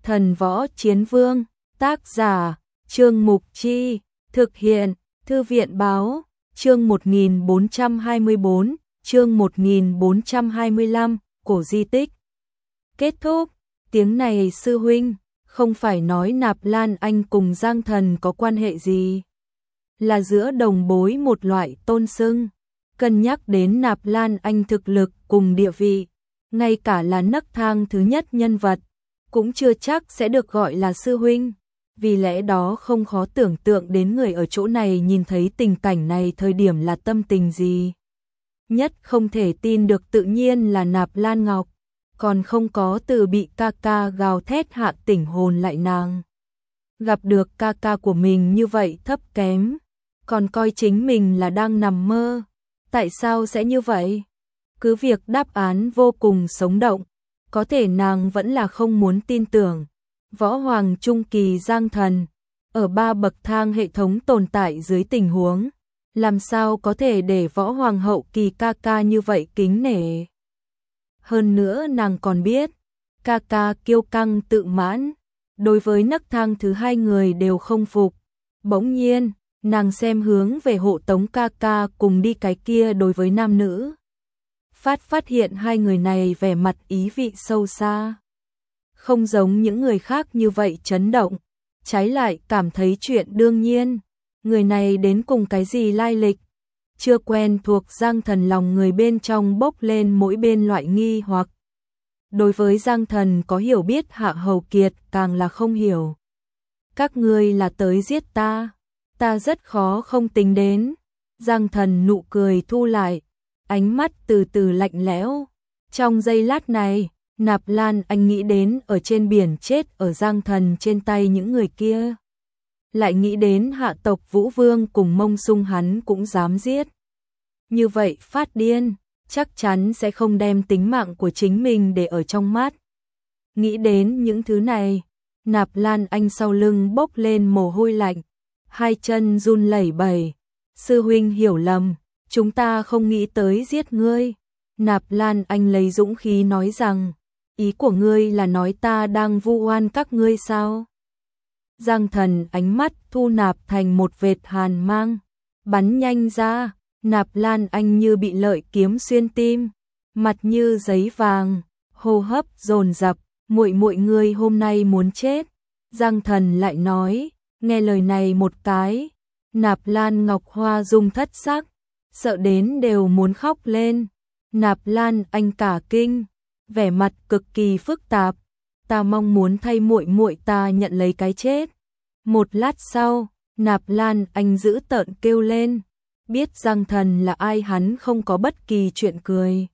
Thần Võ Chiến Vương, tác giả, Trương Mục Chi, thực hiện, Thư viện Báo, chương 1424, chương 1425, cổ di tích. Kết thúc, tiếng này sư huynh, không phải nói Nạp Lan Anh cùng Giang Thần có quan hệ gì. Là giữa đồng bối một loại tôn xưng, cân nhắc đến Nạp Lan Anh thực lực cùng địa vị, ngay cả là nấc thang thứ nhất nhân vật, cũng chưa chắc sẽ được gọi là sư huynh. Vì lẽ đó không khó tưởng tượng đến người ở chỗ này nhìn thấy tình cảnh này thời điểm là tâm tình gì. Nhất không thể tin được tự nhiên là Nạp Lan Ngọc, còn không có từ bị ca ca gào thét hạ tỉnh hồn lại nàng. Gặp được ca ca của mình như vậy thấp kém, còn coi chính mình là đang nằm mơ. Tại sao sẽ như vậy? Cứ việc đáp án vô cùng sống động, có thể nàng vẫn là không muốn tin tưởng. Võ Hoàng Trung Kỳ Giang Thần, ở 3 bậc thang hệ thống tồn tại dưới tình huống, làm sao có thể để Võ Hoàng hậu kỳ ca ca như vậy kính nể. Hơn nữa nàng còn biết, ca ca kiêu căng tự mãn, đối với nấc thang thứ hai người đều không phục. Bỗng nhiên, nàng xem hướng về hộ tống ca ca cùng đi cái kia đối với nam nữ. Phát hiện hai người này vẻ mặt ý vị sâu xa. Không giống những người khác như vậy chấn động, trái lại cảm thấy chuyện đương nhiên. Người này đến cùng cái gì lai lịch? Chưa quen thuộc Giang Thần lòng người bên trong bốc lên mỗi bên loại nghi hoặc. Đối với Giang Thần có hiểu biết Hạ Hầu Kiệt càng là không hiểu. Các ngươi là tới giết ta, ta rất khó không tính đến. Giang Thần nụ cười thu lại, ánh mắt từ từ lạnh lẽo. Trong giây lát này, Nạp Lan Anh nghĩ đến ở trên biển chết ở Giang Thần trên tay những người kia. Lại nghĩ đến hạ tộc Vũ Vương cùng Mông Sung hắn cũng dám giết. Như vậy phát điên, chắc chắn sẽ không đem tính mạng của chính mình để ở trong mắt. Nghĩ đến những thứ này, Nạp Lan Anh sau lưng bốc lên mồ hôi lạnh, hai chân run lẩy bẩy. Sư huynh hiểu lầm, chúng ta không nghĩ tới giết ngươi. Nạp Lan Anh lấy dũng khí nói rằng, ý của ngươi là nói ta đang vu oan các ngươi sao? Giang Thần ánh mắt thu nạp thành một vệt hàn mang, bắn nhanh ra. Nạp Lan Anh như bị lợi kiếm xuyên tim, mặt như giấy vàng, hô hấp dồn dập, muội ngươi hôm nay muốn chết. Giang Thần lại nói, nghe lời này một cái, Nạp Lan Ngọc Hoa rung thất sắc, sợ đến đều muốn khóc lên. Nạp Lan Anh cả kinh, vẻ mặt cực kỳ phức tạp, ta mong muốn thay muội ta nhận lấy cái chết. Một lát sau, Nạp Lan Anh giữ tợn kêu lên, biết Giang Thần là ai hắn không có bất kỳ chuyện cười.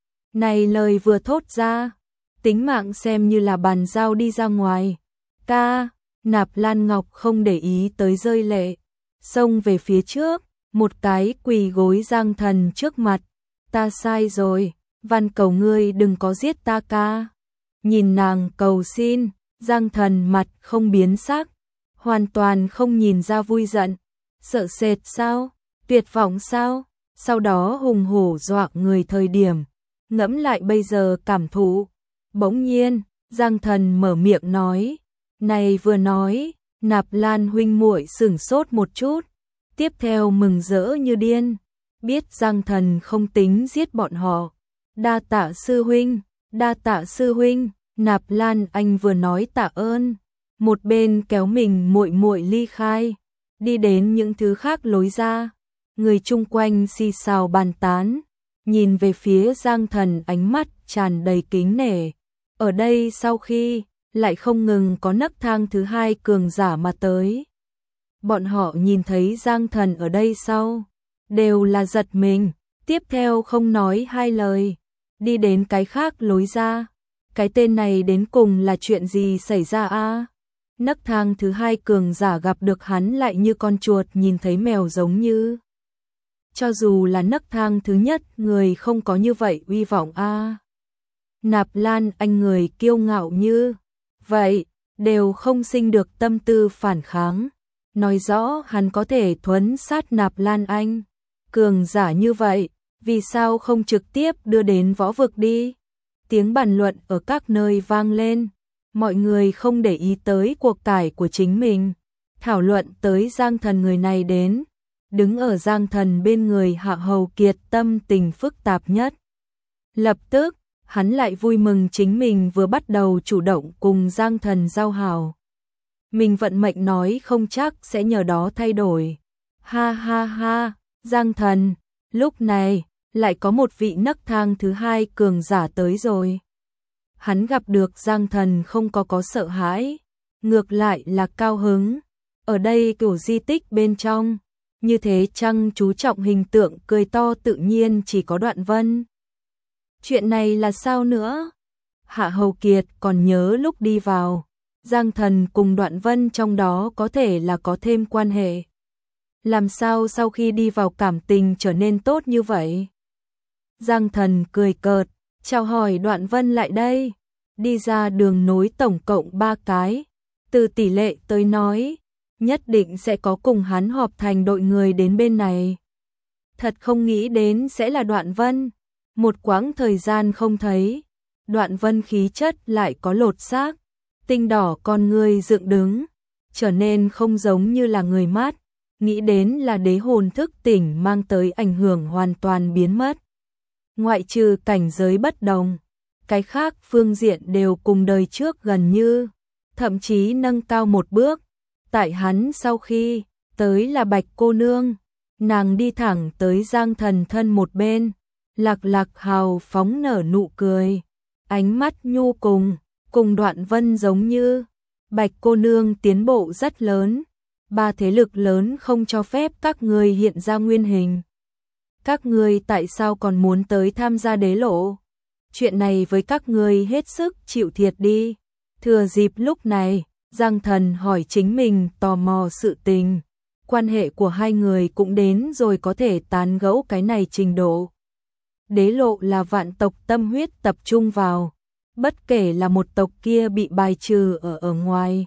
Này lời vừa thốt ra, tính mạng xem như là bàn giao đi ra ngoài. Ca, Nạp Lan Ngọc không để ý tới rơi lệ, xông về phía trước, một cái quỳ gối Giang Thần trước mặt. Ta sai rồi, van cầu ngươi đừng có giết ta ca. Nhìn nàng cầu xin, Giang Thần mặt không biến sắc, hoàn toàn không nhìn ra vui giận. Sợ sệt sao? Tuyệt vọng sao? Sau đó hùng hổ dọa người thời điểm, ngẫm lại bây giờ cảm thụ. Bỗng nhiên, Giang Thần mở miệng nói, này vừa nói, Nạp Lan huynh muội sửng sốt một chút, tiếp theo mừng rỡ như điên, biết Giang Thần không tính giết bọn họ. Đa tạ sư huynh, đa tạ sư huynh. Nạp Lan Anh vừa nói tạ ơn, một bên kéo mình muội ly khai, đi đến những thứ khác lối ra. Người chung quanh xì xào bàn tán, nhìn về phía Giang Thần ánh mắt tràn đầy kính nể. Ở đây sau khi, lại không ngừng có nấc thang thứ hai cường giả mà tới. Bọn họ nhìn thấy Giang Thần ở đây sau, đều là giật mình, tiếp theo không nói hai lời, đi đến cái khác lối ra. Cái tên này đến cùng là chuyện gì xảy ra a? Nấc thang thứ hai cường giả gặp được hắn lại như con chuột nhìn thấy mèo giống như. Cho dù là nấc thang thứ nhất người không có như vậy uy vọng a. Nạp Lan Anh người kiêu ngạo như vậy, đều không sinh được tâm tư phản kháng. Nói rõ hắn có thể thuấn sát Nạp Lan Anh. Cường giả như vậy, vì sao không trực tiếp đưa đến võ vực đi? Tiếng bàn luận ở các nơi vang lên. mọi người không để ý tới cuộc cải của chính mình, thảo luận tới Giang Thần người này đến. Đứng ở Giang Thần bên người Hạ Hầu Kiệt tâm tình phức tạp nhất. Lập tức, hắn lại vui mừng chính mình vừa bắt đầu chủ động cùng Giang Thần giao hảo. Mình vận mệnh nói không chắc sẽ nhờ đó thay đổi. Ha ha ha, Giang Thần, lúc này, lại có một vị nấc thang thứ hai cường giả tới rồi. Hắn gặp được Giang Thần không có sợ hãi, ngược lại là cao hứng. Ở đây kiểu di tích bên trong, như thế chăng chú trọng hình tượng cười to tự nhiên chỉ có Đoạn Vân. Chuyện này là sao nữa? Hạ Hầu Kiệt còn nhớ lúc đi vào, Giang Thần cùng Đoạn Vân trong đó có thể là có thêm quan hệ. Làm sao sau khi đi vào cảm tình trở nên tốt như vậy? Giang Thần cười cợt, chào hỏi Đoạn Vân lại đây. Đi ra đường nối tổng cộng 3 cái. Từ tỷ lệ tới nói, nhất định sẽ có cùng hắn họp thành đội người đến bên này. Thật không nghĩ đến sẽ là Đoạn Vân. Một quãng thời gian không thấy, Đoạn Vân khí chất lại có lột xác, tinh đỏ con người dựng đứng, trở nên không giống như là người mát, nghĩ đến là đế hồn thức tỉnh mang tới ảnh hưởng hoàn toàn biến mất. Ngoại trừ cảnh giới bất đồng, cái khác phương diện đều cùng đời trước gần như, thậm chí nâng cao một bước. Tại hắn sau khi tới là Bạch cô nương, nàng đi thẳng tới Giang Thần thân một bên, lạc lạc hào phóng nở nụ cười, ánh mắt nhu cùng Đoạn Vân giống như. Bạch cô nương tiến bộ rất lớn, 3 thế lực lớn không cho phép các người hiện ra nguyên hình. Các người tại sao còn muốn tới tham gia đế lộ? Chuyện này với các người hết sức chịu thiệt đi. Thừa dịp lúc này, Giang Thần hỏi chính mình tò mò sự tình. Quan hệ của hai người cũng đến rồi có thể tán gẫu cái này trình độ. Đế lộ là vạn tộc tâm huyết tập trung vào. Bất kể là một tộc kia bị bài trừ ở ngoài,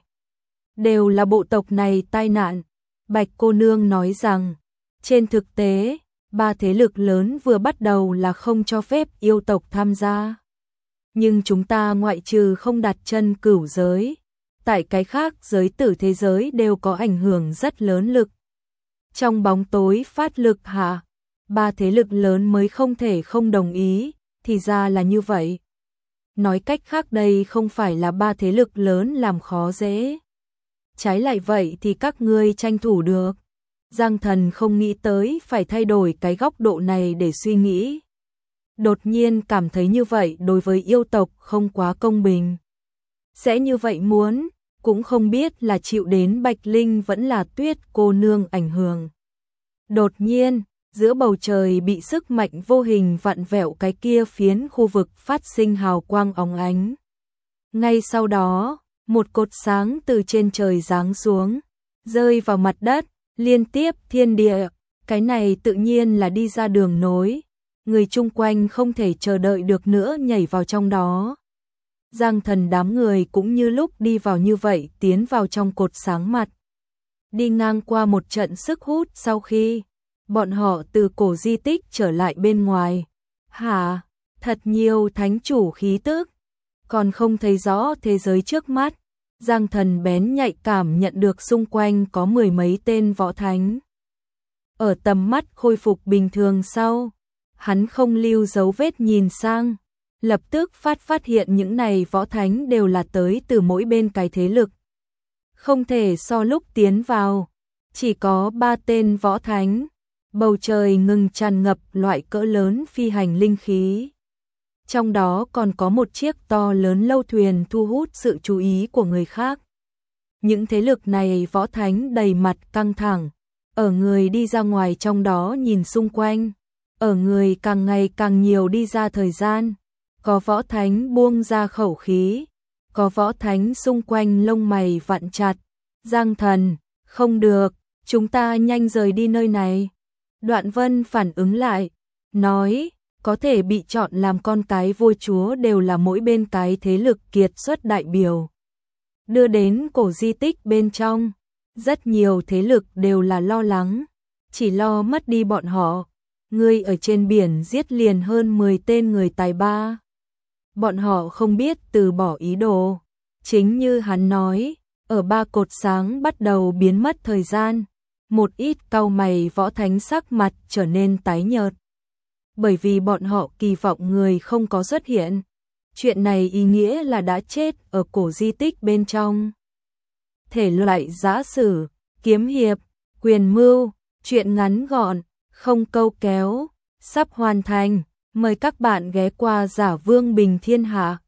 đều là bộ tộc này tai nạn. Bạch cô nương nói rằng, trên thực tế, 3 thế lực lớn vừa bắt đầu là không cho phép yêu tộc tham gia. Nhưng chúng ta ngoại trừ không đặt chân cửu giới, tại cái khác giới tử thế giới đều có ảnh hưởng rất lớn lực. Trong bóng tối phát lực hạ, 3 thế lực lớn mới không thể không đồng ý, thì ra là như vậy. Nói cách khác đây không phải là 3 thế lực lớn làm khó dễ. Trái lại vậy thì các ngươi tranh thủ được. Giang Thần không nghĩ tới phải thay đổi cái góc độ này để suy nghĩ. Đột nhiên cảm thấy như vậy đối với yêu tộc không quá công bình. Sẽ như vậy muốn, cũng không biết là chịu đến Bạch Linh vẫn là Tuyết cô nương ảnh hưởng. Đột nhiên, giữa bầu trời bị sức mạnh vô hình vặn vẹo cái kia phiến khu vực phát sinh hào quang óng ánh. Ngay sau đó, một cột sáng từ trên trời giáng xuống, rơi vào mặt đất, liên tiếp thiên địa, cái này tự nhiên là đi ra đường nối. Người chung quanh không thể chờ đợi được nữa nhảy vào trong đó. Giang Thần đám người cũng như lúc đi vào như vậy tiến vào trong cột sáng mặt. Đi ngang qua một trận sức hút sau khi bọn họ từ cổ di tích trở lại bên ngoài. Hả? Thật nhiều thánh chủ khí tức. Còn không thấy rõ thế giới trước mắt. Giang Thần bén nhạy cảm nhận được xung quanh có 10 mấy tên võ thánh. Ở tầm mắt khôi phục bình thường sau, hắn không lưu dấu vết nhìn sang, lập tức phát hiện những này võ thánh đều là tới từ mỗi bên cái thế lực. Không thể so lúc tiến vào, chỉ có 3 tên võ thánh, bầu trời ngừng tràn ngập loại cỡ lớn phi hành linh khí. Trong đó còn có một chiếc to lớn lâu thuyền thu hút sự chú ý của người khác. Những thế lực này võ thánh đầy mặt căng thẳng, ở người đi ra ngoài trong đó nhìn xung quanh, ở người càng ngày càng nhiều đi ra thời gian, có võ thánh buông ra khẩu khí, có võ thánh xung quanh lông mày vặn chặt. Giang Thần, không được, chúng ta nhanh rời đi nơi này. Đoạn Vân phản ứng lại, nói, có thể bị chọn làm con cái vua chúa đều là mỗi bên cái thế lực kiệt xuất đại biểu. Đưa đến cổ di tích bên trong, rất nhiều thế lực đều là lo lắng, chỉ lo mất đi bọn họ. Người ở trên biển giết liền hơn 10 tên người tài ba. Bọn họ không biết từ bỏ ý đồ, Chính như hắn nói, ở ba cột sáng bắt đầu biến mất thời gian, một ít cau mày Võ Thánh sắc mặt trở nên tái nhợt. Bởi vì bọn họ kỳ vọng người không có xuất hiện. Chuyện này ý nghĩa là đã chết ở cổ di tích bên trong. Thể loại giã sử, kiếm hiệp, quyền mưu, chuyện ngắn gọn, không câu kéo, sắp hoàn thành. Mời các bạn ghé qua Giả Vương Bình Thiên Hạ.